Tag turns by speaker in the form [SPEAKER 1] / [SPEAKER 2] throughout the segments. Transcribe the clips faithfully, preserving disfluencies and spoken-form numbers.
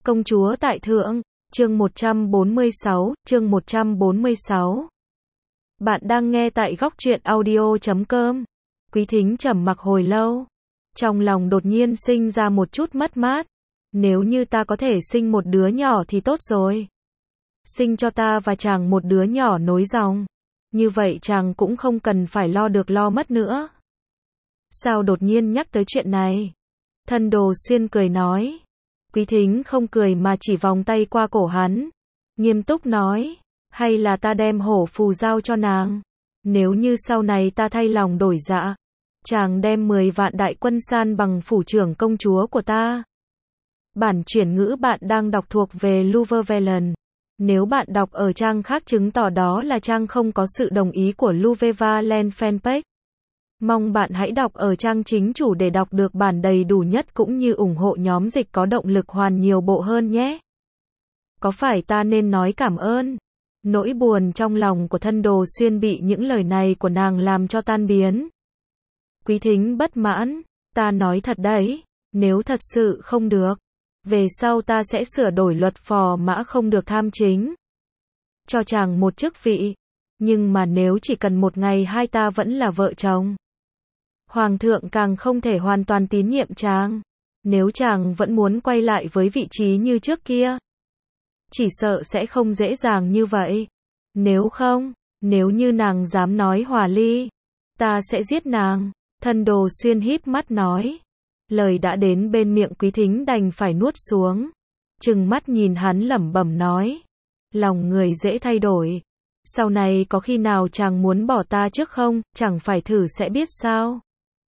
[SPEAKER 1] Công chúa tại thượng, chương một trăm bốn mươi sáu, chương một trăm bốn mươi sáu. Bạn đang nghe tại góc truyện audio chấm com. Quý thính trầm mặc hồi lâu. Trong lòng đột nhiên sinh ra một chút mất mát. Nếu như ta có thể sinh một đứa nhỏ thì tốt rồi. Sinh cho ta và chàng một đứa nhỏ nối dòng. Như vậy chàng cũng không cần phải lo được lo mất nữa. Sao đột nhiên nhắc tới chuyện này? Thân Đồ Xuyên cười nói. Quý thính không cười mà chỉ vòng tay qua cổ hắn. Nghiêm túc nói. Hay là ta đem hổ phù giao cho nàng. Nếu như sau này ta thay lòng đổi dạ. Chàng đem mười vạn đại quân san bằng phủ trưởng công chúa của ta. Bản chuyển ngữ bạn đang đọc thuộc về Luvevelen. Nếu bạn đọc ở trang khác chứng tỏ đó là trang không có sự đồng ý của Luvevelen fanpage. Mong bạn hãy đọc ở trang chính chủ để đọc được bản đầy đủ nhất cũng như ủng hộ nhóm dịch có động lực hoàn nhiều bộ hơn nhé. Có phải ta nên nói cảm ơn? Nỗi buồn trong lòng của Thân Đồ Xuyên bị những lời này của nàng làm cho tan biến. Quý thính bất mãn, ta nói thật đấy, nếu thật sự không được, về sau ta sẽ sửa đổi luật phò mã không được tham chính. Cho chàng một chức vị, nhưng mà nếu chỉ cần một ngày hai ta vẫn là vợ chồng. Hoàng thượng càng không thể hoàn toàn tín nhiệm chàng. Nếu chàng vẫn muốn quay lại với vị trí như trước kia, chỉ sợ sẽ không dễ dàng như vậy. Nếu không, nếu như nàng dám nói hòa ly, ta sẽ giết nàng. Thân Đồ Xuyên híp mắt nói. Lời đã đến bên miệng quý thính đành phải nuốt xuống. Trừng mắt nhìn hắn lẩm bẩm nói. Lòng người dễ thay đổi. Sau này có khi nào chàng muốn bỏ ta trước không, chẳng phải thử sẽ biết sao.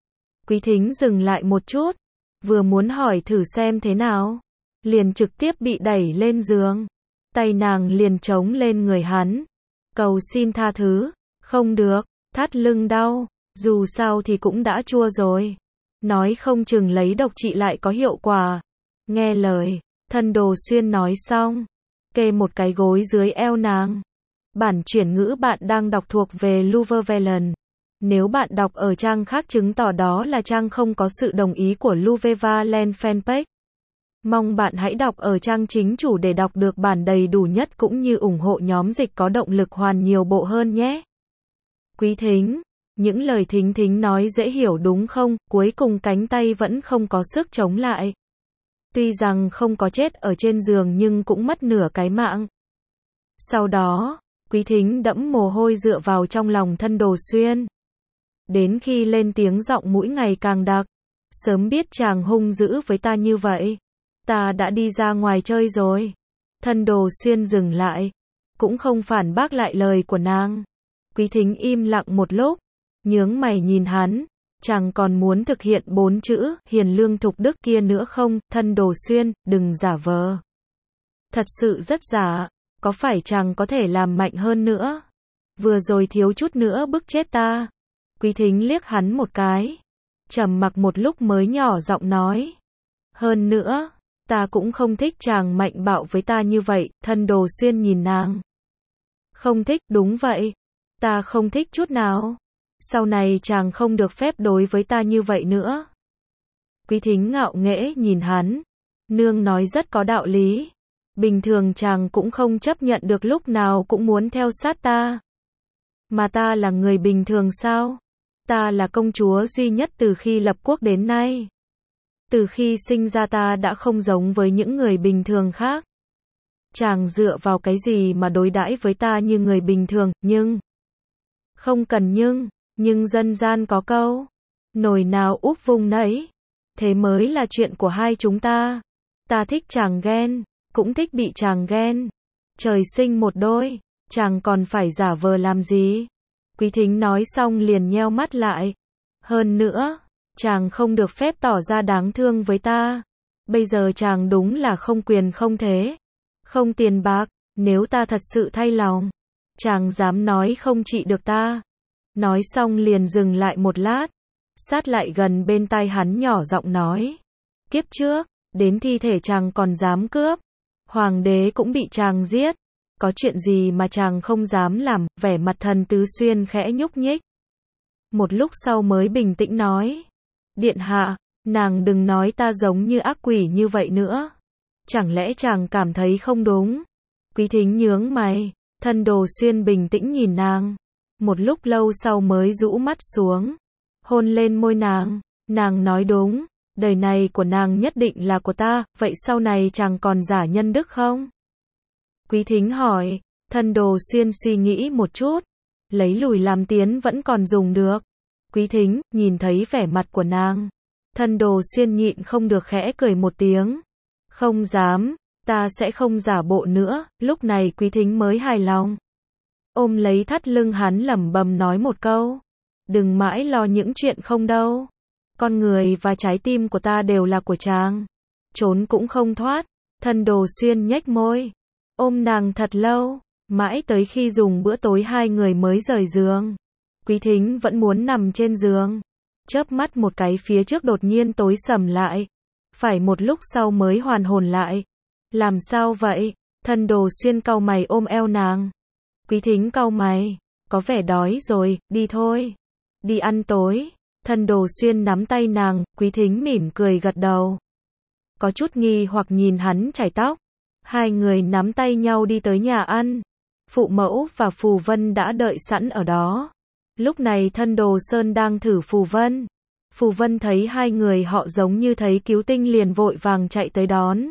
[SPEAKER 1] Quý thính dừng lại một chút. Vừa muốn hỏi thử xem thế nào, liền trực tiếp bị đẩy lên giường. Tay nàng liền chống lên người hắn. Cầu xin tha thứ. Không được, thắt lưng đau. Dù sao thì cũng đã chua rồi. Nói không chừng lấy độc trị lại có hiệu quả. Nghe lời, Thân Đồ Xuyên nói xong, kê một cái gối dưới eo nàng. Bản chuyển ngữ bạn đang đọc thuộc về Luvevelen. Nếu bạn đọc ở trang khác chứng tỏ đó là trang không có sự đồng ý của Luvevelen fanpage. Mong bạn hãy đọc ở trang chính chủ để đọc được bản đầy đủ nhất cũng như ủng hộ nhóm dịch có động lực hoàn nhiều bộ hơn nhé. Quý thính, những lời thính thính nói dễ hiểu đúng không? Cuối cùng cánh tay vẫn không có sức chống lại. Tuy rằng không có chết ở trên giường nhưng cũng mất nửa cái mạng. Sau đó, quý thính đẫm mồ hôi dựa vào trong lòng Thân Đồ Xuyên. Đến khi lên tiếng giọng mũi ngày càng đặc. Sớm biết chàng hung dữ với ta như vậy, ta đã đi ra ngoài chơi rồi. Thân Đồ Xuyên dừng lại, cũng không phản bác lại lời của nàng. Quý thính im lặng một lúc, nhướng mày nhìn hắn. Chàng còn muốn thực hiện bốn chữ hiền lương thục đức kia nữa không? Thân Đồ Xuyên, đừng giả vờ. Thật sự rất giả. Có phải chàng có thể làm mạnh hơn nữa? Vừa rồi thiếu chút nữa bức chết ta. Quý thính liếc hắn một cái, trầm mặc một lúc mới nhỏ giọng nói. Hơn nữa, ta cũng không thích chàng mạnh bạo với ta như vậy. Thân Đồ Xuyên nhìn nàng. Không thích, đúng vậy. Ta không thích chút nào. Sau này chàng không được phép đối với ta như vậy nữa. Quý thính ngạo nghễ nhìn hắn. Nương nói rất có đạo lý. Bình thường chàng cũng không chấp nhận được lúc nào cũng muốn theo sát ta. Mà ta là người bình thường sao? Ta là công chúa duy nhất từ khi lập quốc đến nay. Từ khi sinh ra ta đã không giống với những người bình thường khác. Chàng dựa vào cái gì mà đối đãi với ta như người bình thường, nhưng... Không cần nhưng, nhưng dân gian có câu. Nồi nào úp vung nấy. Thế mới là chuyện của hai chúng ta. Ta thích chàng ghen, cũng thích bị chàng ghen. Trời sinh một đôi, chàng còn phải giả vờ làm gì? Quý thính nói xong liền nheo mắt lại. Hơn nữa, chàng không được phép tỏ ra đáng thương với ta. Bây giờ chàng đúng là không quyền không thế. Không tiền bạc, nếu ta thật sự thay lòng, chàng dám nói không trị được ta. Nói xong liền dừng lại một lát, sát lại gần bên tai hắn nhỏ giọng nói. Kiếp trước, đến thi thể chàng còn dám cướp. Hoàng đế cũng bị chàng giết. Có chuyện gì mà chàng không dám làm? Vẻ mặt Thần Tứ Xuyên khẽ nhúc nhích. Một lúc sau mới bình tĩnh nói. Điện hạ, nàng đừng nói ta giống như ác quỷ như vậy nữa. Chẳng lẽ chàng cảm thấy không đúng? Quý Thính nhướng mày, Thân Đồ Xuyên bình tĩnh nhìn nàng. Một lúc lâu sau mới rũ mắt xuống, hôn lên môi nàng. Nàng nói đúng, đời này của nàng nhất định là của ta, vậy sau này chàng còn giả nhân đức không? Quý Thính hỏi, Thân Đồ Xuyên suy nghĩ một chút, lấy lùi làm tiến vẫn còn dùng được. Quý Thính, nhìn thấy vẻ mặt của nàng, Thân Đồ Xuyên nhịn không được khẽ cười một tiếng. Không dám, ta sẽ không giả bộ nữa, lúc này Quý Thính mới hài lòng. Ôm lấy thắt lưng hắn lẩm bẩm nói một câu. Đừng mãi lo những chuyện không đâu. Con người và trái tim của ta đều là của chàng. Trốn cũng không thoát. Thân Đồ Xuyên nhếch môi. Ôm nàng thật lâu. Mãi tới khi dùng bữa tối hai người mới rời giường. Quý Thính vẫn muốn nằm trên giường. Chớp mắt một cái phía trước đột nhiên tối sầm lại. Phải một lúc sau mới hoàn hồn lại. Làm sao vậy? Thân Đồ Xuyên cau mày ôm eo nàng. Quý Thính cau mày. Có vẻ đói rồi, đi thôi. Đi ăn tối. Thân Đồ Xuyên nắm tay nàng, Quý Thính mỉm cười gật đầu. Có chút nghi hoặc nhìn hắn chải tóc. Hai người nắm tay nhau đi tới nhà ăn. Phụ mẫu và Phù Vân đã đợi sẵn ở đó. Lúc này Thân Đồ Sơn đang thử Phù Vân. Phù Vân thấy hai người họ giống như thấy cứu tinh liền vội vàng chạy tới đón.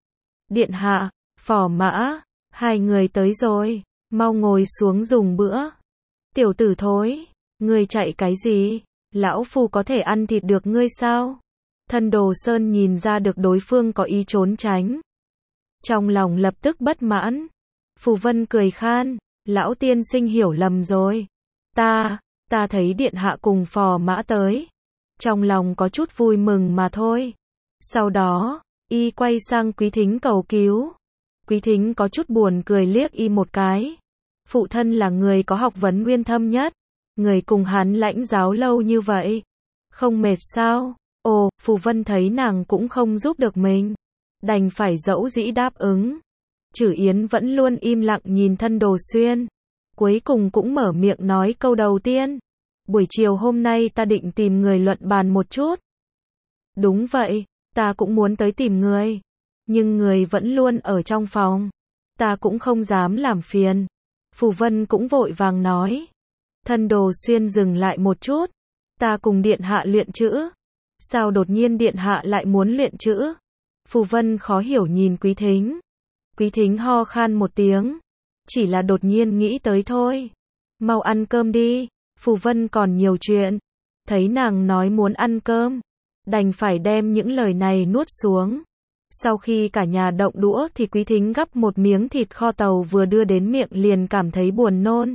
[SPEAKER 1] Điện hạ, Phò Mã, hai người tới rồi, mau ngồi xuống dùng bữa. Tiểu tử thối, ngươi chạy cái gì? Lão Phu có thể ăn thịt được ngươi sao? Thân Đồ Sơn nhìn ra được đối phương có ý trốn tránh. Trong lòng lập tức bất mãn. Phù Vân cười khan, lão tiên sinh hiểu lầm rồi. Ta, ta thấy điện hạ cùng Phò Mã tới. Trong lòng có chút vui mừng mà thôi. Sau đó, y quay sang Quý Thính cầu cứu. Quý Thính có chút buồn cười liếc y một cái. Phụ thân là người có học vấn uyên thâm nhất. Người cùng hắn lãnh giáo lâu như vậy. Không mệt sao? Ồ, Phù Vân thấy nàng cũng không giúp được mình. Đành phải dẫu dĩ đáp ứng. Chử Yến vẫn luôn im lặng nhìn Thân Đồ Xuyên. Cuối cùng cũng mở miệng nói câu đầu tiên. Buổi chiều hôm nay ta định tìm người luận bàn một chút. Đúng vậy, ta cũng muốn tới tìm người. Nhưng người vẫn luôn ở trong phòng. Ta cũng không dám làm phiền. Phù Vân cũng vội vàng nói. Thân Đồ Xuyên dừng lại một chút. Ta cùng điện hạ luyện chữ. Sao đột nhiên điện hạ lại muốn luyện chữ? Phù Vân khó hiểu nhìn Quý Thính. Quý Thính ho khan một tiếng. Chỉ là đột nhiên nghĩ tới thôi. Mau ăn cơm đi. Phù Vân còn nhiều chuyện. Thấy nàng nói muốn ăn cơm. Đành phải đem những lời này nuốt xuống. Sau khi cả nhà động đũa thì Quý Thính gắp một miếng thịt kho tàu vừa đưa đến miệng liền cảm thấy buồn nôn.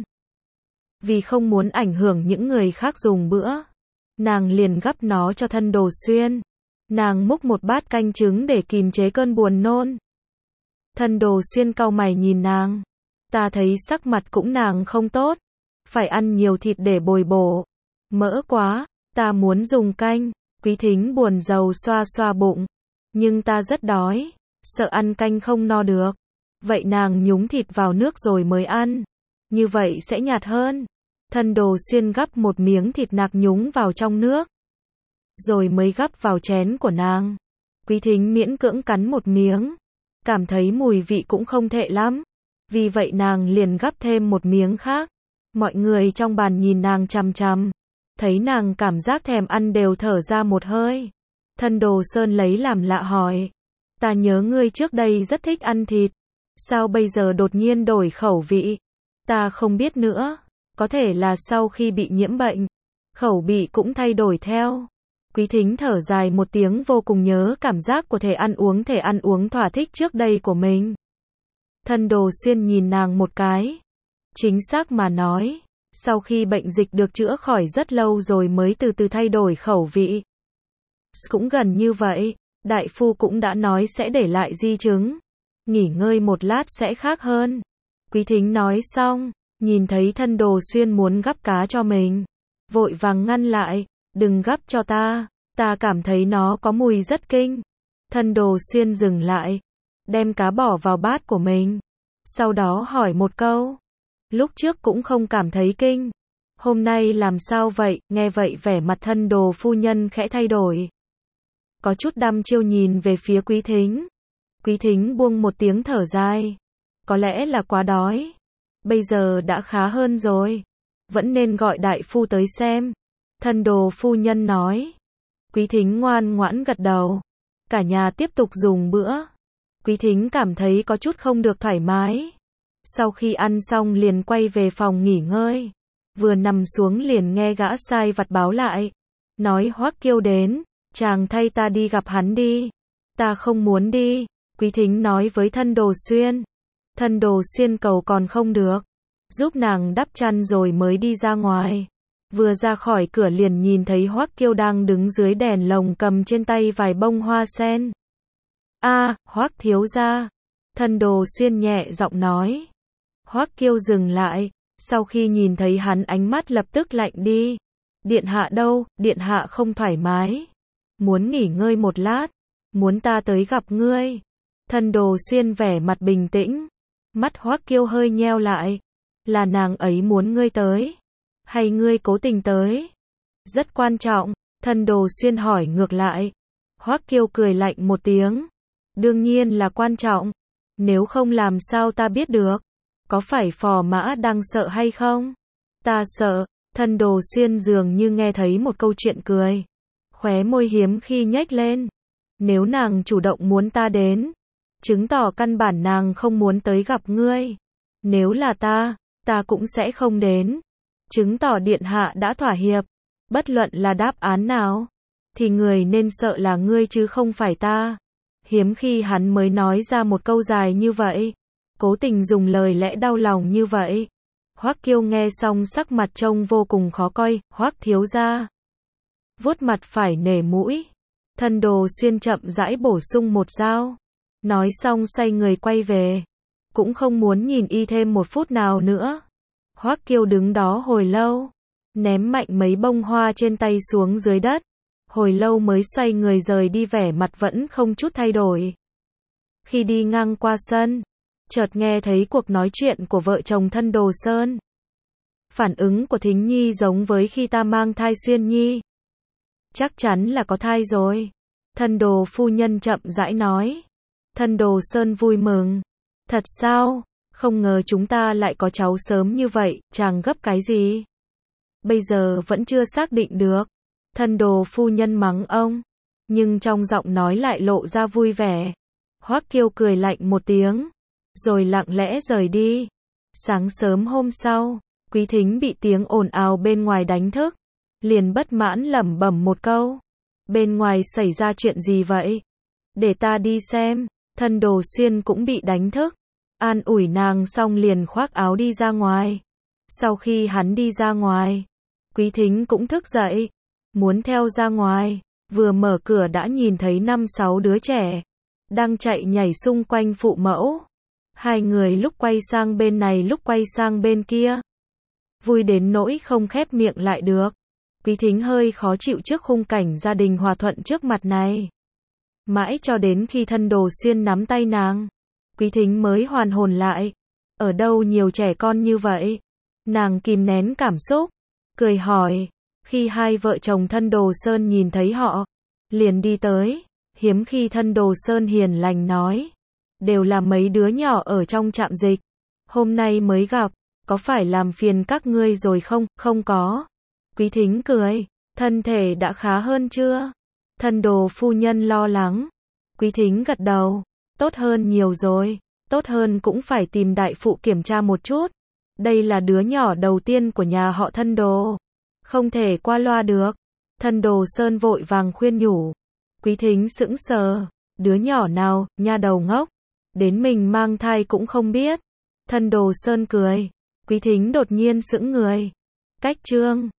[SPEAKER 1] Vì không muốn ảnh hưởng những người khác dùng bữa. Nàng liền gắp nó cho Thân Đồ Xuyên. Nàng múc một bát canh trứng để kìm chế cơn buồn nôn. Thân Đồ Xuyên cau mày nhìn nàng. Ta thấy sắc mặt cũng nàng không tốt. Phải ăn nhiều thịt để bồi bổ. Mỡ quá, ta muốn dùng canh. Quý Thính buồn rầu xoa xoa bụng. Nhưng ta rất đói. Sợ ăn canh không no được. Vậy nàng nhúng thịt vào nước rồi mới ăn. Như vậy sẽ nhạt hơn. Thân Đồ Xuyên gắp một miếng thịt nạc nhúng vào trong nước. Rồi mới gắp vào chén của nàng. Quý Thính miễn cưỡng cắn một miếng. Cảm thấy mùi vị cũng không tệ lắm. Vì vậy nàng liền gắp thêm một miếng khác. Mọi người trong bàn nhìn nàng chằm chằm. Thấy nàng cảm giác thèm ăn đều thở ra một hơi. Thân Đồ Sơn lấy làm lạ hỏi. Ta nhớ ngươi trước đây rất thích ăn thịt. Sao bây giờ đột nhiên đổi khẩu vị? Ta không biết nữa. Có thể là sau khi bị nhiễm bệnh. Khẩu vị cũng thay đổi theo. Quý Thính thở dài một tiếng vô cùng nhớ cảm giác của thể ăn uống thể ăn uống thỏa thích trước đây của mình. Thân Đồ Xuyên nhìn nàng một cái. Chính xác mà nói. Sau khi bệnh dịch được chữa khỏi rất lâu rồi mới từ từ thay đổi khẩu vị. Cũng gần như vậy. Đại phu cũng đã nói sẽ để lại di chứng. Nghỉ ngơi một lát sẽ khác hơn. Quý Thính nói xong. Nhìn thấy Thân Đồ Xuyên muốn gắp cá cho mình. Vội vàng ngăn lại. Đừng gắp cho ta. Ta cảm thấy nó có mùi rất kinh. Thân Đồ Xuyên dừng lại. Đem cá bỏ vào bát của mình. Sau đó hỏi một câu. Lúc trước cũng không cảm thấy kinh. Hôm nay làm sao vậy? Nghe vậy vẻ mặt Thân Đồ phu nhân khẽ thay đổi. Có chút đăm chiêu nhìn về phía Quý Thính. Quý Thính buông một tiếng thở dài. Có lẽ là quá đói. Bây giờ đã khá hơn rồi. Vẫn nên gọi đại phu tới xem. Thân đồ phu nhân nói. Quý Thính ngoan ngoãn gật đầu. Cả nhà tiếp tục dùng bữa. Quý Thính cảm thấy có chút không được thoải mái. Sau khi ăn xong liền quay về phòng nghỉ ngơi. Vừa nằm xuống liền nghe gã sai vặt báo lại. Nói Hoắc Kiêu đến, chàng thay ta đi gặp hắn đi. Ta không muốn đi, Quý Thính nói với Thân Đồ Xuyên. Thân Đồ Xuyên cầu còn không được. Giúp nàng đắp chăn rồi mới đi ra ngoài. Vừa ra khỏi cửa liền nhìn thấy Hoắc Kiêu đang đứng dưới đèn lồng cầm trên tay vài bông hoa sen. A, à, Hoắc thiếu gia. Thân Đồ Xuyên nhẹ giọng nói. Hoắc Kiêu dừng lại, sau khi nhìn thấy hắn ánh mắt lập tức lạnh đi. Điện hạ đâu, điện hạ không thoải mái. Muốn nghỉ ngơi một lát, muốn ta tới gặp ngươi. Thân Đồ Xuyên vẻ mặt bình tĩnh. Mắt Hoắc Kiêu hơi nheo lại. Là nàng ấy muốn ngươi tới. Hay ngươi cố tình tới? Rất quan trọng, Thân Đồ Xuyên hỏi ngược lại. Hoắc Kiêu cười lạnh một tiếng. Đương nhiên là quan trọng. Nếu không làm sao ta biết được? Có phải phò mã đang sợ hay không? Ta sợ. Thân Đồ Xuyên dường như nghe thấy một câu chuyện cười. Khóe môi hiếm khi nhếch lên. Nếu nàng chủ động muốn ta đến, chứng tỏ căn bản nàng không muốn tới gặp ngươi. Nếu là ta, ta cũng sẽ không đến. Chứng tỏ điện hạ đã thỏa hiệp. Bất luận là đáp án nào, thì người nên sợ là ngươi chứ không phải ta. Hiếm khi hắn mới nói ra một câu dài như vậy. Cố tình dùng lời lẽ đau lòng như vậy. Hoắc Kiêu nghe xong sắc mặt trông vô cùng khó coi. Hoắc thiếu gia. Vuốt mặt phải nể mũi. Thân Đồ Xuyên chậm rãi bổ sung một dao. Nói xong xoay người quay về. Cũng không muốn nhìn y thêm một phút nào nữa. Hoắc Kiêu đứng đó hồi lâu. Ném mạnh mấy bông hoa trên tay xuống dưới đất. Hồi lâu mới xoay người rời đi, vẻ mặt vẫn không chút thay đổi. Khi đi ngang qua sân, chợt nghe thấy cuộc nói chuyện của vợ chồng Thân Đồ Sơn. Phản ứng của Thính Nhi giống với khi ta mang thai Xuyên Nhi. Chắc chắn là có thai rồi. Thân Đồ phu nhân chậm rãi nói. Thân Đồ Sơn vui mừng. Thật sao? Không ngờ chúng ta lại có cháu sớm như vậy, chàng gấp cái gì? Bây giờ vẫn chưa xác định được. Thân Đồ phu nhân mắng ông, nhưng trong giọng nói lại lộ ra vui vẻ. Hoắc Kiêu cười lạnh một tiếng, rồi lặng lẽ rời đi. Sáng sớm hôm sau, Quý Thính bị tiếng ồn ào bên ngoài đánh thức, liền bất mãn lẩm bẩm một câu. Bên ngoài xảy ra chuyện gì vậy? Để ta đi xem. Thân Đồ Xuyên cũng bị đánh thức. An ủi nàng xong liền khoác áo đi ra ngoài. Sau khi hắn đi ra ngoài, Quý Thính cũng thức dậy, muốn theo ra ngoài. Vừa mở cửa đã nhìn thấy năm sáu đứa trẻ đang chạy nhảy xung quanh phụ mẫu. Hai người lúc quay sang bên này lúc quay sang bên kia, vui đến nỗi không khép miệng lại được. Quý Thính hơi khó chịu trước khung cảnh gia đình hòa thuận trước mặt này. Mãi cho đến khi Thân Đồ Xuyên nắm tay nàng, Quý Thính mới hoàn hồn lại. Ở đâu nhiều trẻ con như vậy? Nàng kìm nén cảm xúc, cười hỏi. Khi hai vợ chồng Thân Đồ Sơn nhìn thấy họ, liền đi tới. Hiếm khi Thân Đồ Sơn hiền lành nói. Đều là mấy đứa nhỏ ở trong trạm dịch. Hôm nay mới gặp, có phải làm phiền các ngươi rồi không? Không có. Quý Thính cười. Thân thể đã khá hơn chưa? Thân Đồ phu nhân lo lắng. Quý Thính gật đầu. Tốt hơn nhiều rồi. Tốt hơn cũng phải tìm đại phụ kiểm tra một chút. Đây là đứa nhỏ đầu tiên của nhà họ Thân Đồ. Không thể qua loa được. Thân Đồ Sơn vội vàng khuyên nhủ. Quý Thính sững sờ. Đứa nhỏ nào, nha đầu ngốc. Đến mình mang thai cũng không biết. Thân Đồ Sơn cười. Quý Thính đột nhiên sững người. Cách chương